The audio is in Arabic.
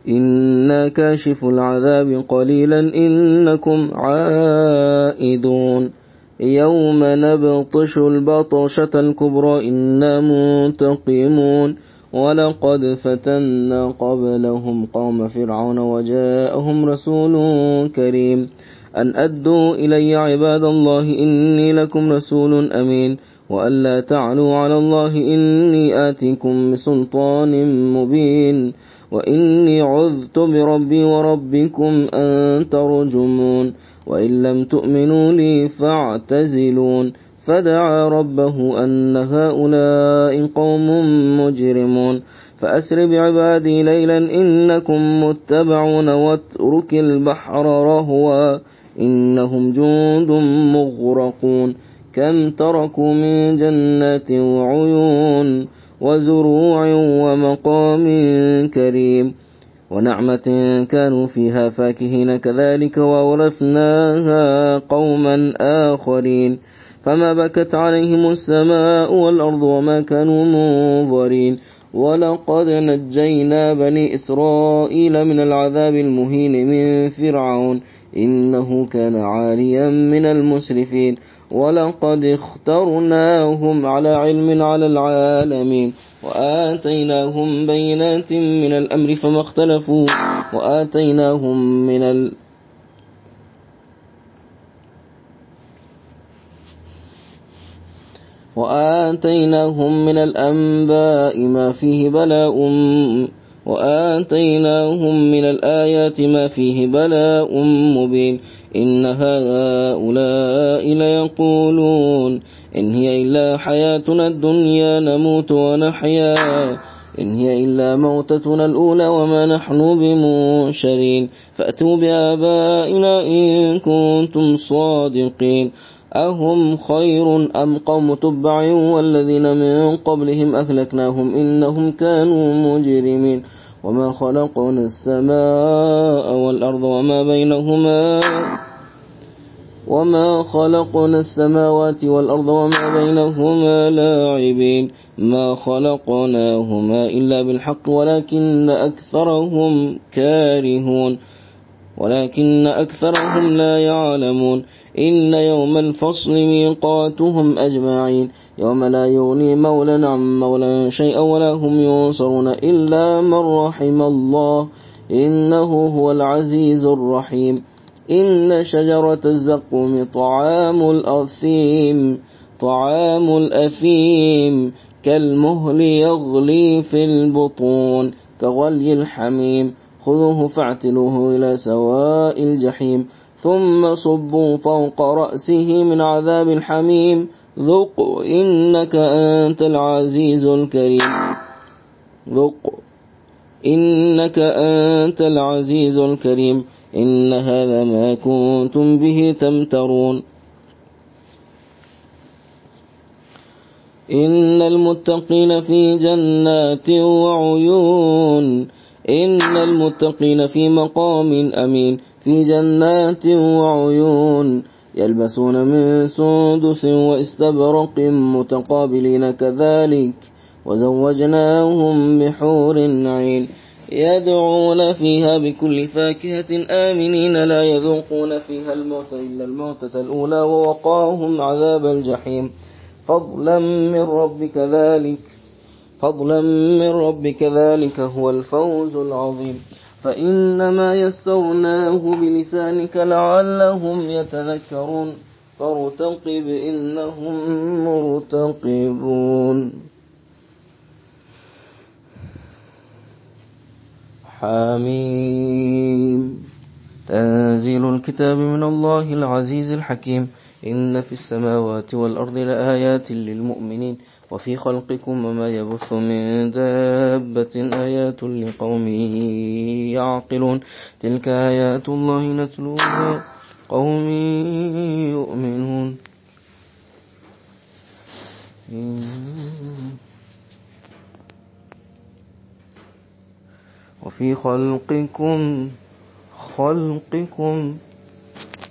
إنا كاشف العذاب قليلا إنكم عائدون يوم نبطش البطشة الكبرى إنا منتقمون ولقد فتنا قبلهم قوم فرعون وجاءهم رسول كريم أن أدوا إلي عباد الله إني لكم رسول أمين وأن لا تعلوا على الله إني آتيكم بسلطان مبين وإني عذت بربي وربكم أن ترجمون وإن لم تؤمنوا لي فاعتزلون فدعا ربه أن هؤلاء قوم مجرمون فأسر بعبادي ليلا إنكم متبعون واترك البحر رهوا إنهم جند مغرقون كم تركوا من جنات وعيون وزروع ومقام كريم ونعمة كانوا فيها فاكهين كذلك وورثناها قوما آخرين فما بكت عليهم السماء والأرض وما كانوا منظرين ولقد نجينا بني إسرائيل من العذاب المهين من فرعون إنه كان عاليا من المسرفين ولقد اخترناهم على علم على العالمين وآتيناهم بينات من الأمر فما اختلفوا وآتيناهم من الأنباء ما فيه بلاء وآتيناهم من الآيات ما فيه بلاء مبين إن هؤلاء ليقولون إن هي إلا حياتنا الدنيا نموت ونحيا إن هي إلا موتتنا الأولى وما نحن بمنشرين فأتوا بآبائنا إن كنتم صادقين أهم خير أم قوم تبع والذين من قبلهم أهلكناهم إنهم كانوا مجرمين وما خلقنا السماء والأرض وما خلقنا السماوات والأرض وما بينهما لاعبين ما خلقناهما إلا بالحق ولكن أكثرهم لا يعلمون إن يوم الفصل ميقاتهم أجمعين يوم لا يغني مولى عن مولى شيئا ولا هم ينصرون إلا من رحم الله إنه هو العزيز الرحيم إن شجرة الزقوم طعام الأثيم كالمهل يغلي في البطون كغلي الحميم خذوه فاعتلوه إلى سواء الجحيم ثم صبوا فوق رأسه من عذاب الحميم ذق إنك أنت العزيز الكريم إن هذا ما كنتم به تمترون إن المتقين في جنات وعيون إن المتقين في مقام أمين في جنات وعيون يلبسون من سندس واستبرق متقابلين كذلك وزوجناهم بحور عين يدعون فيها بكل فاكهة آمنين لا يذوقون فيها الموت إلا الموتة الأولى ووقاهم عذاب الجحيم فضلا من ربك ذلك هو الفوز العظيم فإنما يسرناه بلسانك لعلهم يتذكرون فارتقب إنهم مرتقبون حميم تنزيل الكتاب من الله العزيز الحكيم إن في السماوات والأرض لآيات للمؤمنين وفي خلقكم وما يبث من دابة آيات لقوم يعقلون تلك آيات الله نتلوها قوم يؤمنون وفي خلقكم